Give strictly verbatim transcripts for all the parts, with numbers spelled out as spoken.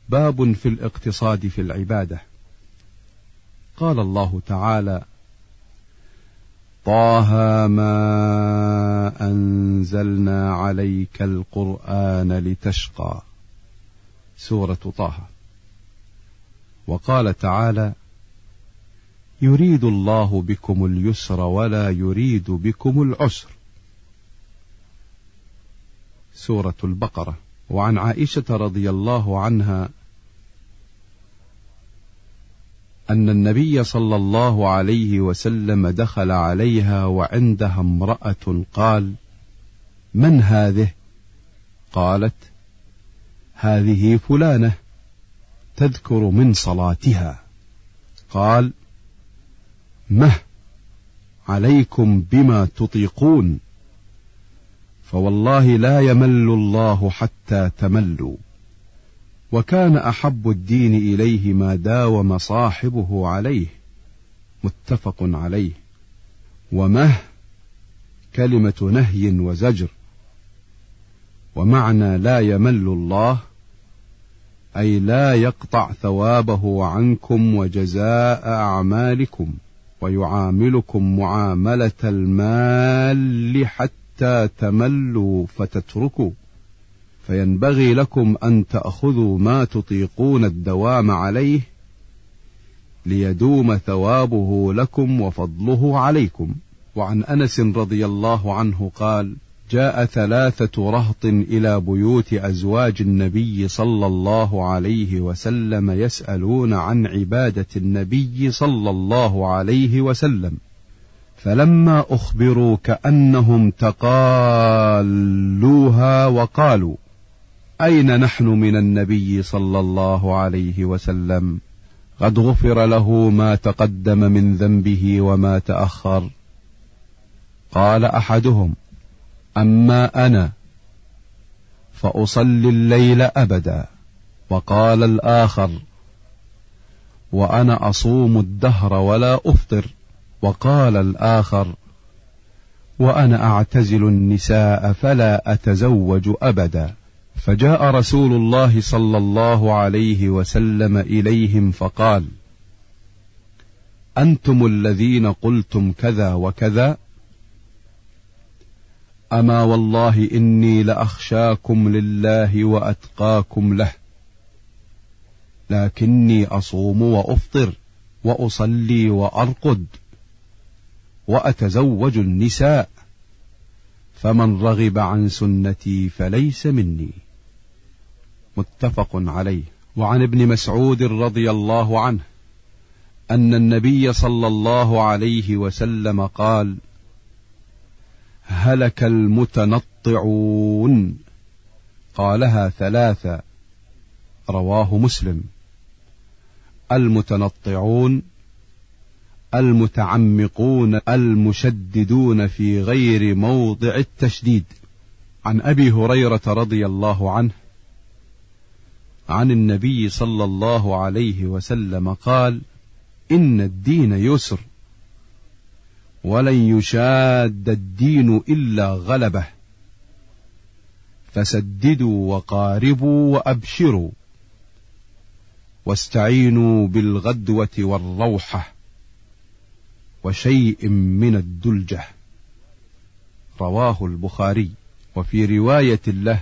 باب في الاقتصاد في العبادة. قال الله تعالى: طه ما أنزلنا عليك القرآن لتشقى، سورة طه. وقال تعالى: يريد الله بكم اليسر ولا يريد بكم العسر، سورة البقرة. وعن عائشة رضي الله عنها أن النبي صلى الله عليه وسلم دخل عليها وعندها امرأة، قال: من هذه؟ قالت: هذه فلانة تذكر من صلاتها. قال: مه عليكم بما تطيقون، فوالله لا يمل الله حتى تملوا. وكان أحب الدين إليه ما داوم صاحبه عليه، متفق عليه. ومه كلمة نهي وزجر، ومعنى لا يمل الله أي لا يقطع ثوابه عنكم وجزاء أعمالكم، ويعاملكم معاملة المال حتى تملوا فتتركوا، فينبغي لكم أن تأخذوا ما تطيقون الدوام عليه ليدوم ثوابه لكم وفضله عليكم. وعن أنس رضي الله عنه قال: جاء ثلاثة رهط إلى بيوت أزواج النبي صلى الله عليه وسلم يسألون عن عبادة النبي صلى الله عليه وسلم، فلما أخبروا كأنهم تقالوها وقالوا: أين نحن من النبي صلى الله عليه وسلم؟ قد غفر له ما تقدم من ذنبه وما تأخر. قال أحدهم: أما أنا فأصلي الليل أبدا. وقال الآخر: وأنا أصوم الدهر ولا أفطر. وقال الآخر: وأنا أعتزل النساء فلا أتزوج أبدا. فجاء رسول الله صلى الله عليه وسلم إليهم فقال: أنتم الذين قلتم كذا وكذا؟ أما والله إني لأخشاكم لله وأتقاكم له، لكني أصوم وأفطر وأصلي وأرقد وأتزوج النساء، فمن رغب عن سنتي فليس مني، متفق عليه. وعن ابن مسعود رضي الله عنه أن النبي صلى الله عليه وسلم قال: هلك المتنطعون. قالها ثلاثة، رواه مسلم. المتنطعون المتعمقون المشددون في غير موضع التشديد. عن أبي هريرة رضي الله عنه عن النبي صلى الله عليه وسلم قال: إن الدين يسر، ولن يشاد الدين إلا غلبه، فسددوا وقاربوا وأبشروا، واستعينوا بالغدوة والروحة وشيء من الدلجة، رواه البخاري. وفي رواية له: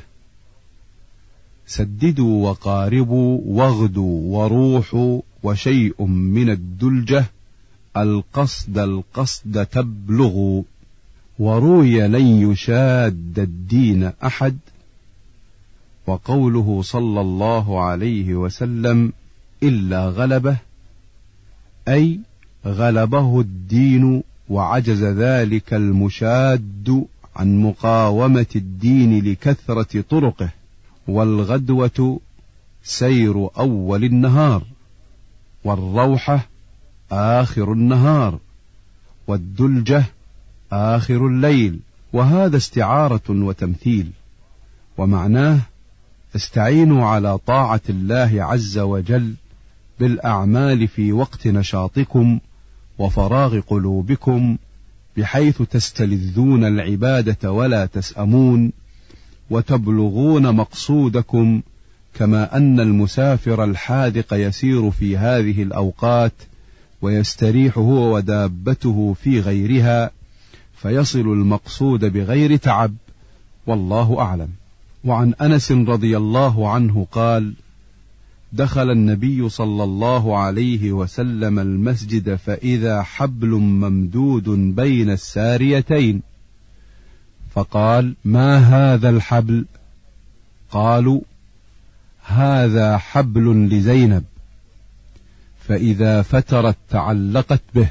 سددوا وقاربوا واغدوا وروحوا وشيء من الدلجة، القصد القصد تبلغوا. وروي: لن يشاد الدين أحد. وقوله صلى الله عليه وسلم: إلا غلبه، أي غلبه الدين وعجز ذلك المشاد عن مقاومة الدين لكثرة طرقه. والغدوة سير أول النهار، والروحة آخر النهار، والدلجة آخر الليل. وهذا استعارة وتمثيل، ومعناه: استعينوا على طاعة الله عز وجل بالأعمال في وقت نشاطكم وفراغ قلوبكم، بحيث تستلذون العبادة ولا تسأمون، وتبلغون مقصودكم كما أن المسافر الحاذق يسير في هذه الأوقات ويستريح هو ودابته في غيرها فيصل المقصود بغير تعب، والله أعلم. وعن أنس رضي الله عنه قال: دخل النبي صلى الله عليه وسلم المسجد فإذا حبل ممدود بين الساريتين، فقال: ما هذا الحبل؟ قالوا: هذا حبل لزينب، فإذا فترت تعلقت به.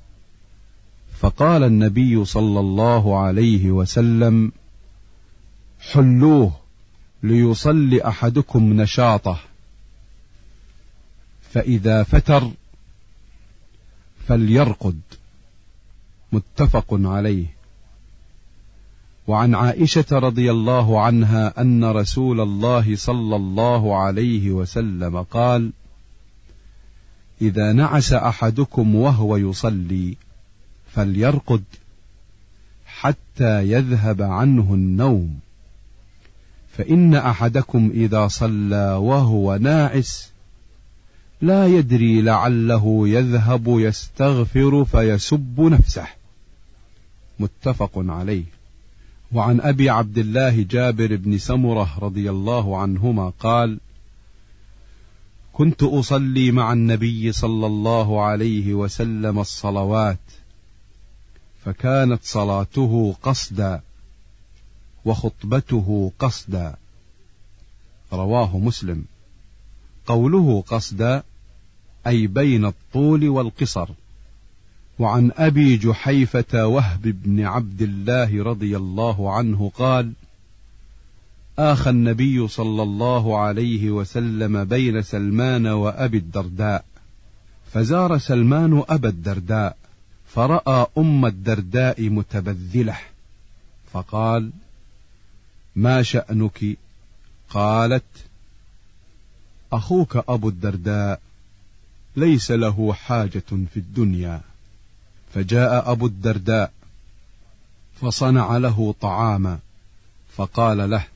فقال النبي صلى الله عليه وسلم: حلوه ليصلي أحدكم نشاطه، فإذا فتر فليرقد. متفق عليه. وعن عائشة رضي الله عنها أن رسول الله صلى الله عليه وسلم قال: إذا نعس أحدكم وهو يصلي فليرقد حتى يذهب عنه النوم، فإن أحدكم إذا صلى وهو ناعس لا يدري لعله يذهب يستغفر فيسب نفسه. متفق عليه. وعن أبي عبد الله جابر بن سمرة رضي الله عنهما قال: كنت أصلي مع النبي صلى الله عليه وسلم الصلوات، فكانت صلاته قصدا وخطبته قصدا. رواه مسلم. قوله قصدا أي بين الطول والقصر. وعن أبي جحيفة وهب بن عبد الله رضي الله عنه قال: آخى النبي صلى الله عليه وسلم بين سلمان وأبي الدرداء، فزار سلمان أبا الدرداء فرأى أم الدرداء متبذلة، فقال: ما شأنك؟ قالت: أخوك أبو الدرداء ليس له حاجة في الدنيا. فجاء أبو الدرداء فصنع له طعاما، فقال له: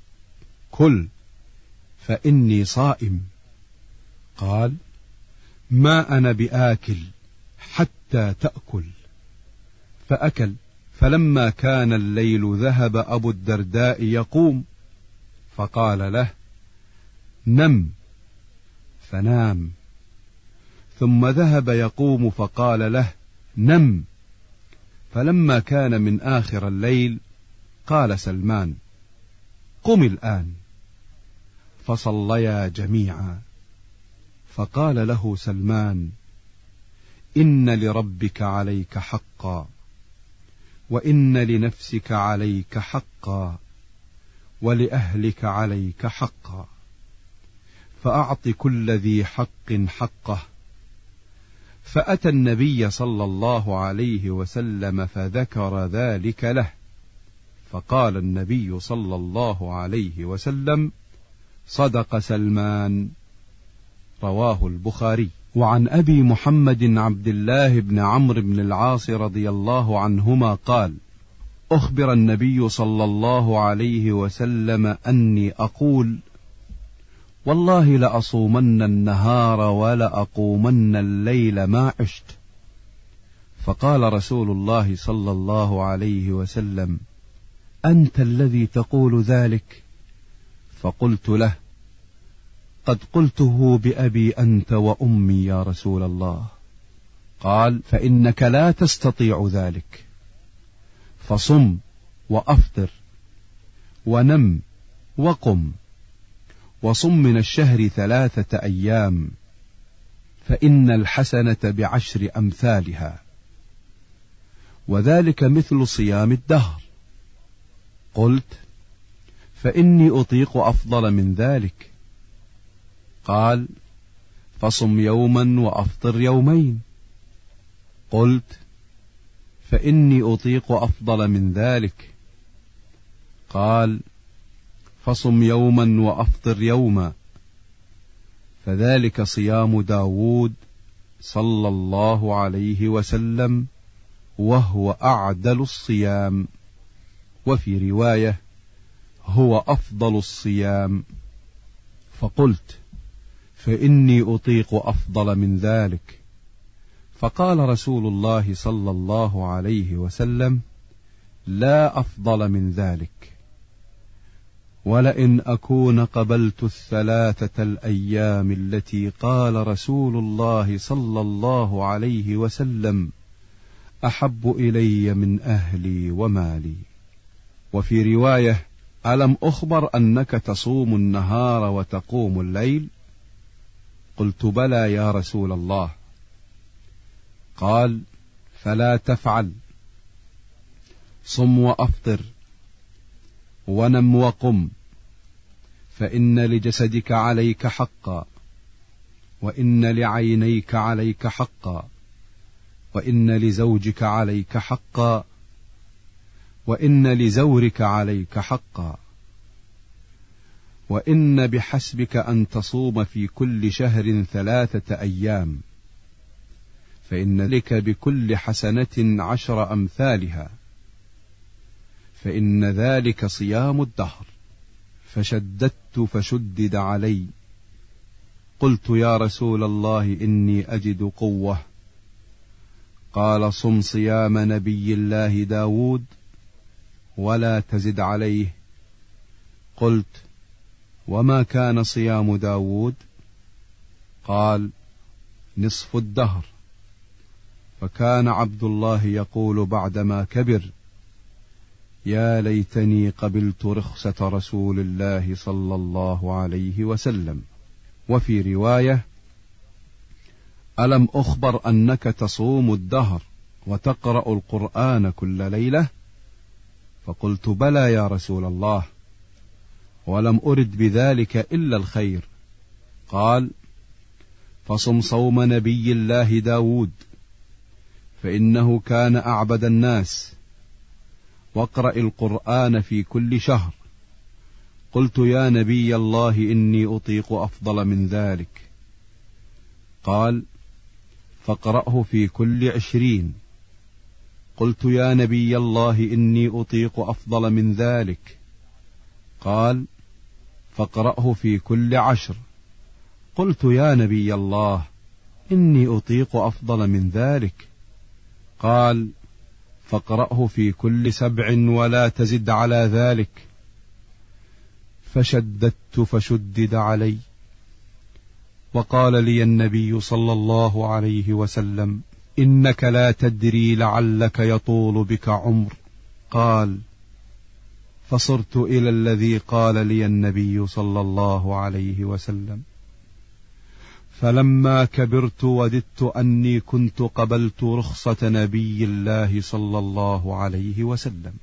كل فإني صائم. قال: ما أنا بآكل حتى تأكل. فأكل. فلما كان الليل ذهب أبو الدرداء يقوم، فقال له: نم. فنام. ثم ذهب يقوم فقال له: نم. فلما كان من آخر الليل قال سلمان: قم الآن. فصليا جميعا. فقال له سلمان: إن لربك عليك حقا، وإن لنفسك عليك حقا، ولأهلك عليك حقا، فأعط كل ذي حق حقه. فأتى النبي صلى الله عليه وسلم فذكر ذلك له، فقال النبي صلى الله عليه وسلم: صدق سلمان. رواه البخاري. وعن أبي محمد عبد الله بن عمرو بن العاص رضي الله عنهما قال: أخبر النبي صلى الله عليه وسلم أني أقول: والله لأصومن النهار ولأقومن الليل ما عشت. فقال رسول الله صلى الله عليه وسلم: أنت الذي تقول ذلك؟ فقلت له: قد قلته بأبي أنت وأمي يا رسول الله. قال: فإنك لا تستطيع ذلك، فصم وأفطر ونم وقم، وصم من الشهر ثلاثة أيام، فإن الحسنة بعشر أمثالها، وذلك مثل صيام الدهر. قلت: فإني أطيق أفضل من ذلك. قال: فصم يوما وأفطر يومين. قلت: فإني أطيق أفضل من ذلك. قال: فصم يوما وأفطر يوما، فذلك صيام داود صلى الله عليه وسلم، وهو أعدل الصيام، وفي رواية: هو أفضل الصيام. فقلت: فإني أطيق أفضل من ذلك. فقال رسول الله صلى الله عليه وسلم: لا أفضل من ذلك، ولئن أكون قبلت الثلاثة الأيام التي قال رسول الله صلى الله عليه وسلم أحب إلي من أهلي ومالي. وفي رواية: ألم أخبر أنك تصوم النهار وتقوم الليل؟ قلت: بلى يا رسول الله. قال: فلا تفعل، صم وأفطر ونم وقم، فإن لجسدك عليك حقا، وإن لعينيك عليك حقا، وإن لزوجك عليك حقا، وإن لزورك عليك حقا، وإن بحسبك أن تصوم في كل شهر ثلاثة أيام، فإن لك بكل حسنة عشر أمثالها، فإن ذلك صيام الدهر. فشددت فشدد علي. قلت: يا رسول الله إني أجد قوة. قال: صم صيام نبي الله داود ولا تزد عليه. قلت: وما كان صيام داود؟ قال: نصف الدهر. فكان عبد الله يقول بعدما كبر: يا ليتني قبلت رخصة رسول الله صلى الله عليه وسلم. وفي رواية: ألم أخبر أنك تصوم الدهر وتقرأ القرآن كل ليلة؟ فقلت: بلى يا رسول الله، ولم أرد بذلك إلا الخير. قال: فصم صوم نبي الله داود، فإنه كان أعبد الناس، واقرأ القرآن في كل شهر. قلت: يا نبي الله إني أطيق أفضل من ذلك. قال: فاقرأه في كل عشرين. قلت: يا نبي الله إني أطيق أفضل من ذلك. قال: فاقرأه في كل عشر. قلت: يا نبي الله إني أطيق أفضل من ذلك. قال: فاقرأه في كل سبع ولا تزد على ذلك. فشددت فشدد علي. وقال لي النبي صلى الله عليه وسلم: إنك لا تدري لعلك يطول بك عمر. قال: فصرت إلى الذي قال لي النبي صلى الله عليه وسلم. فلما كبرت وددت أني كنت قبلت رخصة نبي الله صلى الله عليه وسلم.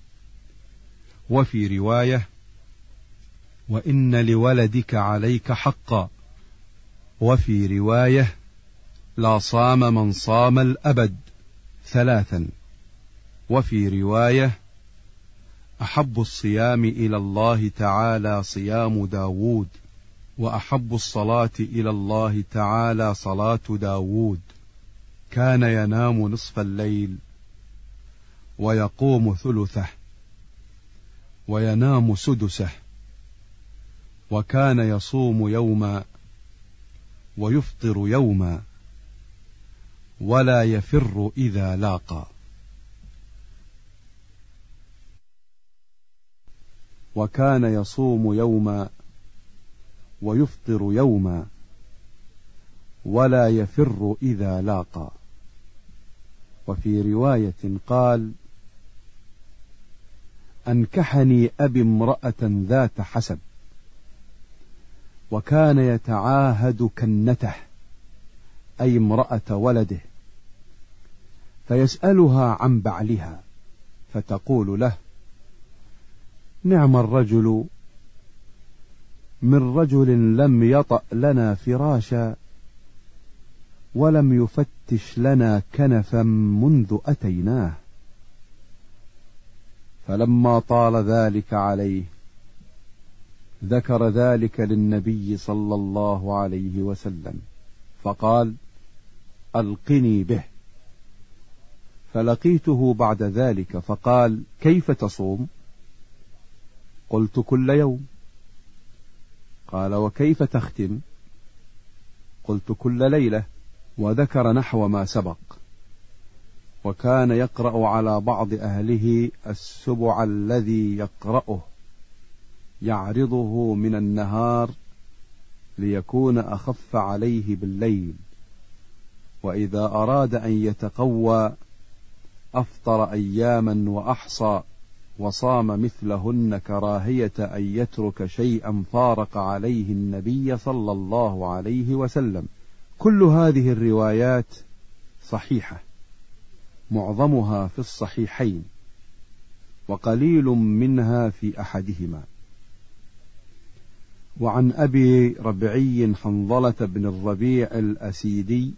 وفي رواية: وإن لولدك عليك حقا. وفي رواية: لا صام من صام الأبد ثلاثا. وفي رواية: أحب الصيام إلى الله تعالى صيام داود، وأحب الصلاة إلى الله تعالى صلاة داود. كان ينام نصف الليل ويقوم ثلثه وينام سدسه، وكان يصوم يوما ويفطر يوما، ولا يفر إذا لاقى. وكان يصوم يوما ويفطر يوما، ولا يفر إذا لاقى. وفي رواية قال: أنكحني أبي امرأة ذات حسب، وكان يتعاهد كنته أي امرأة ولده، فيسألها عن بعلها، فتقول له: نعم الرجل من رجل لم يطأ لنا فراشا ولم يفتش لنا كنفا منذ أتيناه. فلما طال ذلك عليه ذكر ذلك للنبي صلى الله عليه وسلم، فقال: ألقني به. فلقيته بعد ذلك فقال: كيف تصوم؟ قلت: كل يوم. قال: وكيف تختم؟ قلت: كل ليلة. وذكر نحو ما سبق. وكان يقرأ على بعض أهله السبع الذي يقرأه يعرضه من النهار ليكون أخف عليه بالليل، وإذا أراد أن يتقوى أفطر أياما وأحصى وصام مثلهن كراهية أن يترك شيئا فارق عليه النبي صلى الله عليه وسلم. كل هذه الروايات صحيحة، معظمها في الصحيحين، وقليل منها في أحدهما. وعن أبي ربعي حنظلة بن الربيع الأسيدي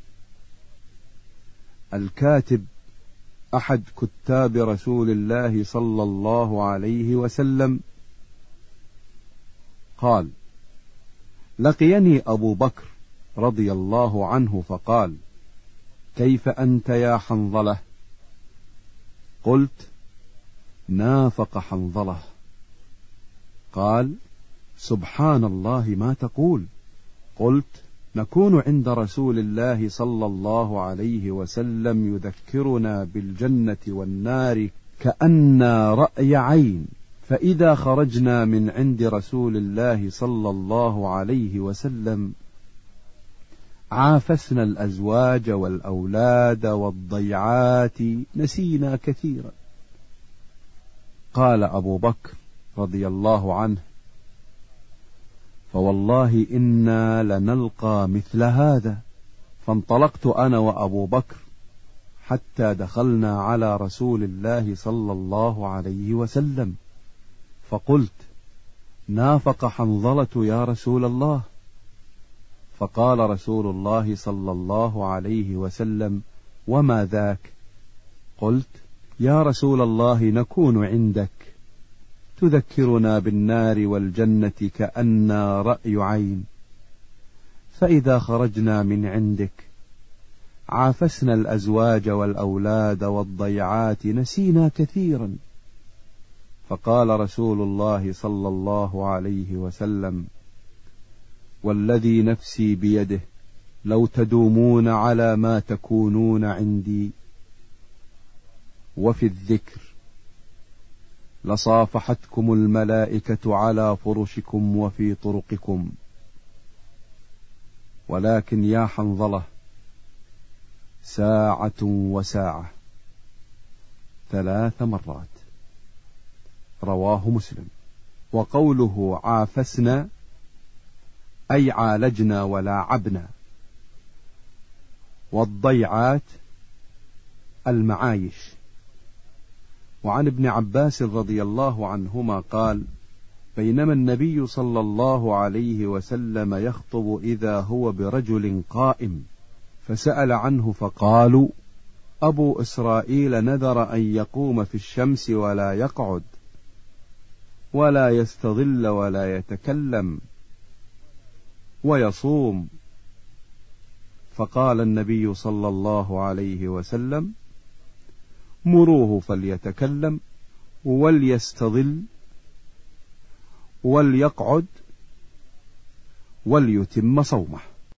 الكاتب أحد كتاب رسول الله صلى الله عليه وسلم قال: لقيني أبو بكر رضي الله عنه فقال: كيف أنت يا حنظلة؟ قلت: نافق حنظلة. قال: سبحان الله ما تقول؟ قلت: نكون عند رسول الله صلى الله عليه وسلم يذكرنا بالجنة والنار كأننا رأي عين، فإذا خرجنا من عند رسول الله صلى الله عليه وسلم عافسنا الأزواج والأولاد والضيعات نسينا كثيرا. قال أبو بكر رضي الله عنه: فوالله إنا لنلقى مثل هذا. فانطلقت أنا وأبو بكر حتى دخلنا على رسول الله صلى الله عليه وسلم، فقلت: نافق حنظلة يا رسول الله. فقال رسول الله صلى الله عليه وسلم: وما ذاك؟ قلت: يا رسول الله نكون عندك تذكرنا بالنار والجنة كأننا رأي عين، فإذا خرجنا من عندك عافسنا الأزواج والأولاد والضيعات نسينا كثيرا. فقال رسول الله صلى الله عليه وسلم: والذي نفسي بيده لو تدومون على ما تكونون عندي وفي الذكر لصافحتكم الملائكة على فرشكم وفي طرقكم، ولكن يا حنظلة ساعة وساعة ثلاث مرات. رواه مسلم. وقوله عافسنا أي عالجنا ولاعبنا، والضيعات المعايش. وعن ابن عباس رضي الله عنهما قال: بينما النبي صلى الله عليه وسلم يخطب إذا هو برجل قائم، فسأل عنه فقالوا: أبو إسرائيل نذر أن يقوم في الشمس ولا يقعد ولا يستظل ولا يتكلم ويصوم. فقال النبي صلى الله عليه وسلم: مروه فليتكلم وليستظل وليقعد وليتم صومه.